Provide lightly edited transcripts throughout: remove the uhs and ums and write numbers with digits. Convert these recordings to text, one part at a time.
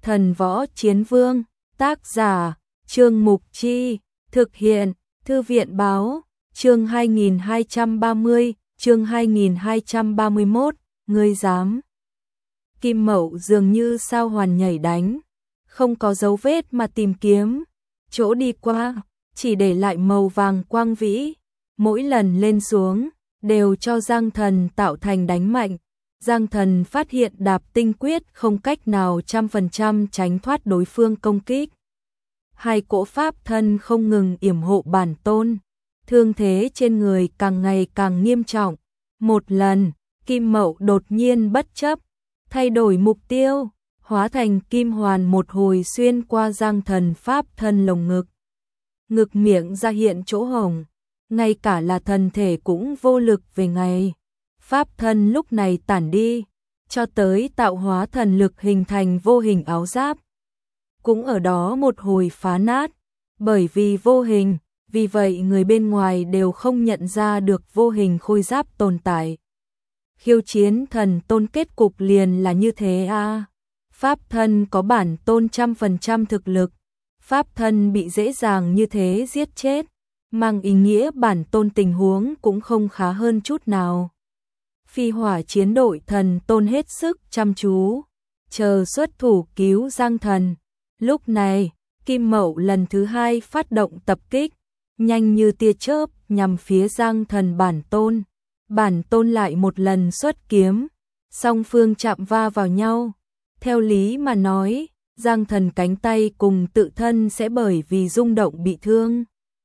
Thần Võ Chiến Vương, tác giả, Trương Mục Chi, thực hiện, Thư viện Báo, chương 2230, chương 2231, ngươi dám. Kim Mậu dường như sao hoàn nhảy đánh, không có dấu vết mà tìm kiếm, chỗ đi qua, chỉ để lại màu vàng quang vĩ, mỗi lần lên xuống, đều cho Giang Thần tạo thành đánh mạnh. Giang Thần phát hiện đạp tinh quyết không cách nào 100% tránh thoát đối phương công kích. Hai cỗ pháp thân không ngừng yểm hộ bản tôn, thương thế trên người càng ngày càng nghiêm trọng. Một lần, Kim Mậu đột nhiên bất chấp, thay đổi mục tiêu, hóa thành kim hoàn một hồi xuyên qua Giang Thần pháp thân lồng ngực. Ngực miệng ra hiện chỗ hổng, ngay cả là thần thể cũng vô lực về ngày. Pháp thân lúc này tản đi, cho tới tạo hóa thần lực hình thành vô hình áo giáp. Cũng ở đó một hồi phá nát, bởi vì vô hình, vì vậy người bên ngoài đều không nhận ra được vô hình khôi giáp tồn tại. Khiêu chiến thần tôn kết cục liền là như thế a. Pháp thân có bản tôn 100% thực lực, pháp thân bị dễ dàng như thế giết chết, mang ý nghĩa bản tôn tình huống cũng không khá hơn chút nào. Phi hỏa chiến đội thần tôn hết sức chăm chú, chờ xuất thủ cứu Giang Thần. Lúc này, Kim Mậu lần thứ hai phát động tập kích, nhanh như tia chớp nhằm phía Giang Thần bản tôn. Bản tôn lại một lần xuất kiếm, song phương chạm va vào nhau. Theo lý mà nói, Giang Thần cánh tay cùng tự thân sẽ bởi vì rung động bị thương.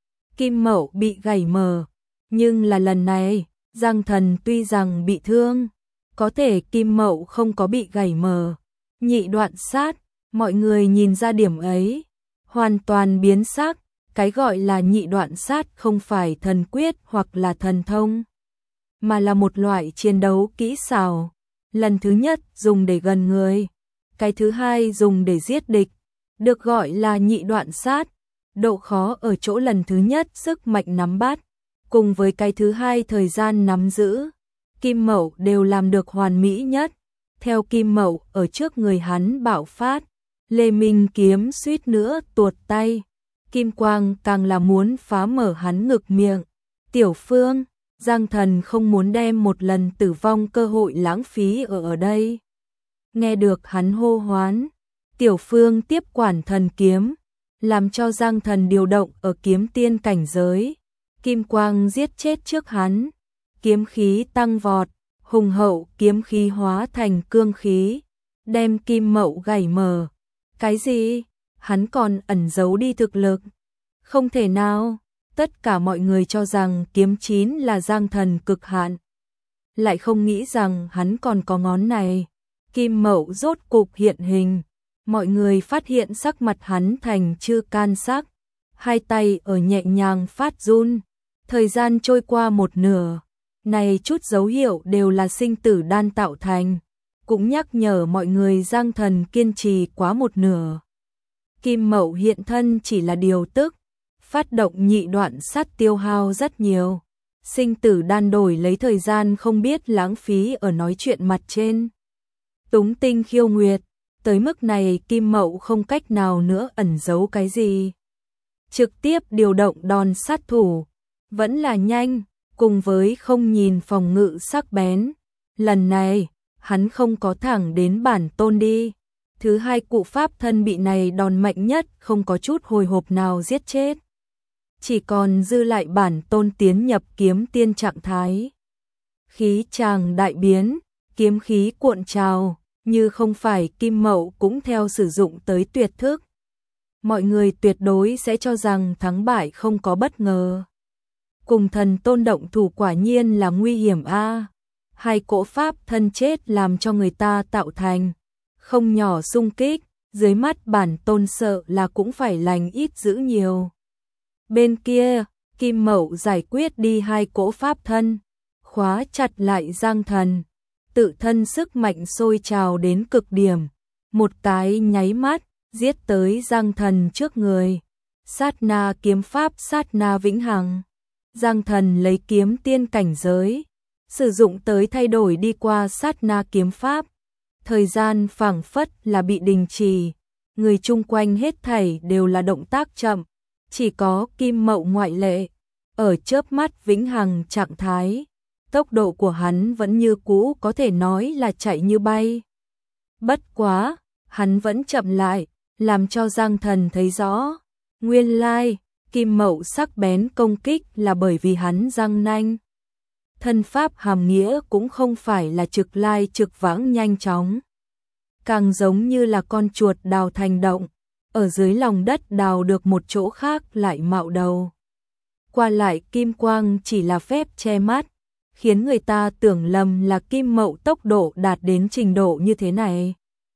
Kim Mậu bị gãy mờ, nhưng là lần này, Giang Thần tuy rằng bị thương, có thể Kim Mậu không có bị gãy mờ. Nhị đoạn sát, mọi người nhìn ra điểm ấy, hoàn toàn biến sắc. Cái gọi là nhị đoạn sát không phải thần quyết hoặc là thần thông, mà là một loại chiến đấu kỹ xảo. Lần thứ nhất dùng để gần người, cái thứ hai dùng để giết địch, được gọi là nhị đoạn sát. Độ khó ở chỗ lần thứ nhất sức mạnh nắm bắt, cùng với cái thứ hai thời gian nắm giữ, Kim Mậu đều làm được hoàn mỹ nhất. Theo Kim Mậu ở trước người hắn bạo phát, Lê Minh kiếm suýt nữa tuột tay, kim quang càng là muốn phá mở hắn ngực miệng. Tiểu Phương, Giang Thần không muốn đem một lần tử vong cơ hội lãng phí ở đây. Nghe được hắn hô hoán, Tiểu Phương tiếp quản thần kiếm, làm cho Giang Thần điều động ở kiếm tiên cảnh giới. Kim quang giết chết trước hắn, kiếm khí tăng vọt, hùng hậu kiếm khí hóa thành cương khí, đem Kim Mậu gãy mờ. Cái gì? Hắn còn ẩn giấu đi thực lực? Không thể nào, tất cả mọi người cho rằng kiếm 9 là Giang Thần cực hạn, lại không nghĩ rằng hắn còn có ngón này. Kim Mậu rốt cục hiện hình, mọi người phát hiện sắc mặt hắn thành chư can sắc, hai tay ở nhẹ nhàng phát run. Thời gian trôi qua một nửa, này chút dấu hiệu đều là sinh tử đan tạo thành, cũng nhắc nhở mọi người Giang Thần kiên trì quá một nửa. Kim Mậu hiện thân chỉ là điều tức, phát động nhị đoạn sát tiêu hao rất nhiều. Sinh tử đan đổi lấy thời gian không biết lãng phí ở nói chuyện mặt trên. Túng tinh khiêu nguyệt, tới mức này Kim Mậu không cách nào nữa ẩn giấu cái gì. Trực tiếp điều động đòn sát thủ, vẫn là nhanh, cùng với không nhìn phòng ngự sắc bén. Lần này, hắn không có thẳng đến bản tôn đi. Thứ hai cụ pháp thân bị này đòn mạnh nhất không có chút hồi hộp nào giết chết. Chỉ còn dư lại bản tôn tiến nhập kiếm tiên trạng thái. Khí tràng đại biến, kiếm khí cuộn trào, như không phải Kim Mậu cũng theo sử dụng tới tuyệt thức. Mọi người tuyệt đối sẽ cho rằng thắng bại không có bất ngờ. Cùng thần tôn động thủ quả nhiên là nguy hiểm a. Hai cỗ pháp thân chết làm cho người ta tạo thành không nhỏ xung kích, dưới mắt bản tôn sợ là cũng phải lành ít dữ nhiều. Bên kia, Kim Mậu giải quyết đi hai cỗ pháp thân, khóa chặt lại Giang Thần, tự thân sức mạnh sôi trào đến cực điểm, một cái nháy mắt giết tới Giang Thần trước người. Sát na kiếm pháp sát na vĩnh hằng. Giang Thần lấy kiếm tiên cảnh giới, sử dụng tới thay đổi đi qua sát na kiếm pháp. Thời gian phảng phất là bị đình chỉ, người chung quanh hết thảy đều là động tác chậm, chỉ có Kim Mậu ngoại lệ, ở chớp mắt vĩnh hằng trạng thái, tốc độ của hắn vẫn như cũ có thể nói là chạy như bay. Bất quá, hắn vẫn chậm lại, làm cho Giang Thần thấy rõ, nguyên lai, Kim Mậu sắc bén công kích là bởi vì hắn răng nanh. Thân pháp hàm nghĩa cũng không phải là trực lai trực vãng nhanh chóng, càng giống như là con chuột đào thành động, ở dưới lòng đất đào được một chỗ khác lại mạo đầu. Qua lại kim quang chỉ là phép che mắt, khiến người ta tưởng lầm là Kim Mậu tốc độ đạt đến trình độ như thế này.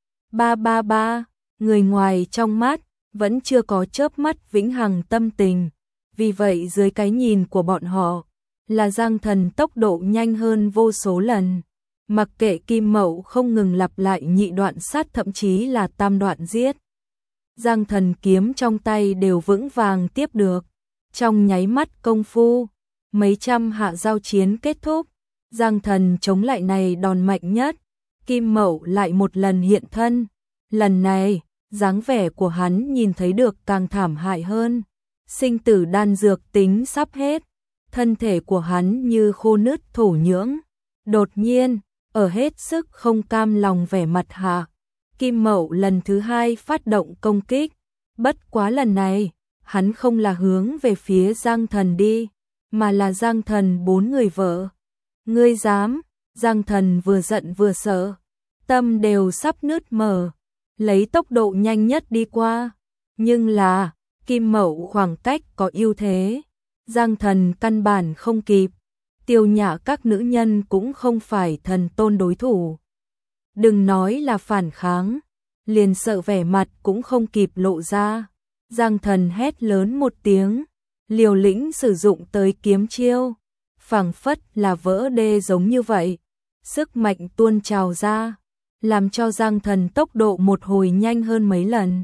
Ba, người ngoài trong mắt, vẫn chưa có chớp mắt vĩnh hằng tâm tình, vì vậy dưới cái nhìn của bọn họ, là Giang Thần tốc độ nhanh hơn vô số lần. Mặc kệ Kim Mậu không ngừng lặp lại nhị đoạn sát thậm chí là tam đoạn giết, Giang Thần kiếm trong tay đều vững vàng tiếp được. Trong nháy mắt công phu, mấy trăm hạ giao chiến kết thúc, Giang Thần chống lại này đòn mạnh nhất, Kim Mậu lại một lần hiện thân. Lần này, dáng vẻ của hắn nhìn thấy được càng thảm hại hơn. Sinh tử đan dược tính sắp hết, thân thể của hắn như khô nứt thổ nhưỡng. Đột nhiên, ở hết sức không cam lòng vẻ mặt hạ, Kim Mậu lần thứ hai phát động công kích. Bất quá lần này, hắn không là hướng về phía Giang Thần đi, mà là Giang Thần 4 người vợ. Ngươi dám? Giang Thần vừa giận vừa sợ, tâm đều sắp nứt mở, lấy tốc độ nhanh nhất đi qua. Nhưng là, Kim Mậu khoảng cách có ưu thế, Giang Thần căn bản không kịp. Tiêu Nhã các nữ nhân cũng không phải thần tôn đối thủ. Đừng nói là phản kháng, liền sợ vẻ mặt cũng không kịp lộ ra. Giang Thần hét lớn một tiếng, liều lĩnh sử dụng tới kiếm chiêu, phảng phất là vỡ đê giống như vậy. Sức mạnh tuôn trào ra, làm cho Giang Thần tốc độ một hồi nhanh hơn mấy lần.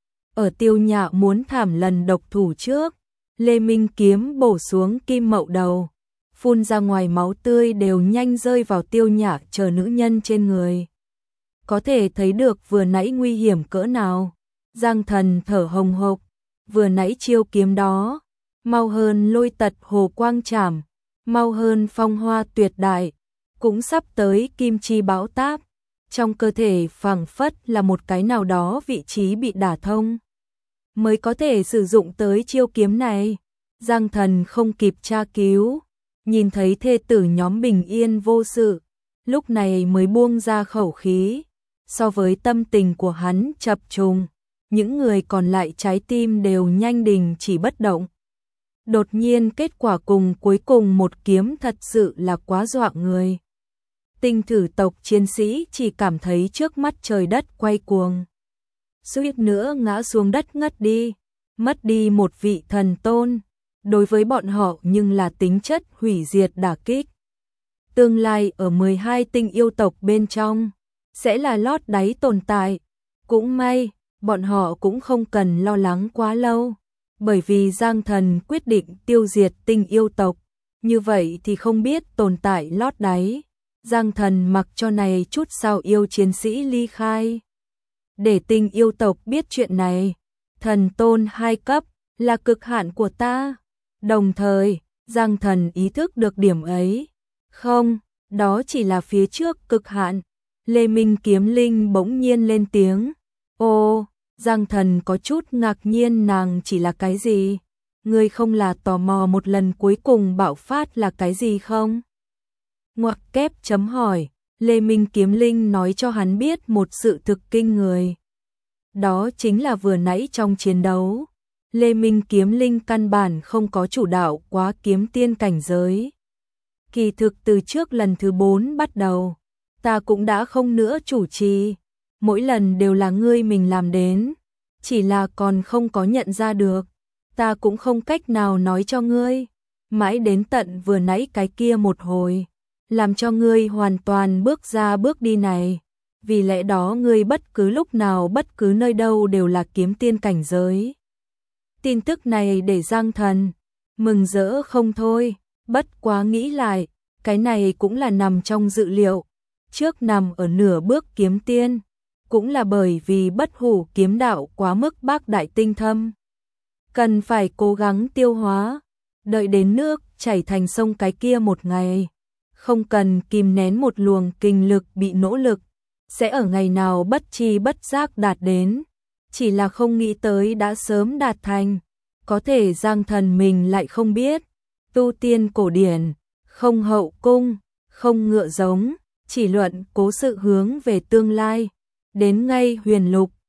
Ở Tiêu Nhã muốn thảm lần độc thủ trước, Lê Minh kiếm bổ xuống Kim Mậu đầu, phun ra ngoài máu tươi đều nhanh rơi vào Tiêu Nhã chờ nữ nhân trên người. Có thể thấy được vừa nãy nguy hiểm cỡ nào. Giang Thần thở hồng hộc, vừa nãy chiêu kiếm đó, mau hơn lôi tật hồ quang trảm, mau hơn phong hoa tuyệt đại, cũng sắp tới kim chi bão táp. Trong cơ thể phảng phất là một cái nào đó vị trí bị đả thông, mới có thể sử dụng tới chiêu kiếm này. Giang Thần không kịp tra cứu, nhìn thấy thê tử nhóm bình yên vô sự, lúc này mới buông ra khẩu khí. So với tâm tình của hắn chập trùng, những người còn lại trái tim đều nhanh đình chỉ bất động. Đột nhiên kết quả cùng cuối cùng một kiếm thật sự là quá dọa người. Tinh thử tộc chiến sĩ chỉ cảm thấy trước mắt trời đất quay cuồng, suýt nữa ngã xuống đất ngất đi, mất đi một vị thần tôn. Đối với bọn họ nhưng là tính chất hủy diệt đả kích. Tương lai ở 12 tinh yêu tộc bên trong sẽ là lót đáy tồn tại. Cũng may, bọn họ cũng không cần lo lắng quá lâu, bởi vì Giang Thần quyết định tiêu diệt tinh yêu tộc, như vậy thì không biết tồn tại lót đáy. Giang Thần mặc cho này chút sao yêu chiến sĩ ly khai, để tinh yêu tộc biết chuyện này. Thần tôn 2 cấp là cực hạn của ta. Đồng thời, Giang Thần ý thức được điểm ấy. Không, đó chỉ là phía trước cực hạn. Lê Minh kiếm linh bỗng nhiên lên tiếng. Ô, Giang Thần có chút ngạc nhiên, nàng chỉ là cái gì? Ngươi không là tò mò một lần cuối cùng bạo phát là cái gì không? Ngoặc kép chấm hỏi, Lê Minh kiếm linh nói cho hắn biết một sự thực kinh người. Đó chính là vừa nãy trong chiến đấu, Lê Minh kiếm linh căn bản không có chủ đạo quá kiếm tiên cảnh giới. Kỳ thực từ trước lần thứ 4 bắt đầu, ta cũng đã không nữa chủ trì, mỗi lần đều là ngươi mình làm đến, chỉ là còn không có nhận ra được, ta cũng không cách nào nói cho ngươi, mãi đến tận vừa nãy cái kia một hồi, làm cho ngươi hoàn toàn bước ra bước đi này, vì lẽ đó ngươi bất cứ lúc nào bất cứ nơi đâu đều là kiếm tiên cảnh giới. Tin tức này để Giang Thần mừng rỡ không thôi, bất quá nghĩ lại, cái này cũng là nằm trong dự liệu, trước nằm ở nửa bước kiếm tiên, cũng là bởi vì Bất Hủ kiếm đạo quá mức bác đại tinh thâm. Cần phải cố gắng tiêu hóa, đợi đến nước chảy thành sông cái kia một ngày. Không cần kìm nén một luồng kinh lực bị nỗ lực, sẽ ở ngày nào bất tri bất giác đạt đến. Chỉ là không nghĩ tới đã sớm đạt thành. Có thể Giang Thần mình lại không biết. Tu tiên cổ điển, không hậu cung, không ngựa giống, chỉ luận cố sự hướng về tương lai. Đến ngay huyền lục,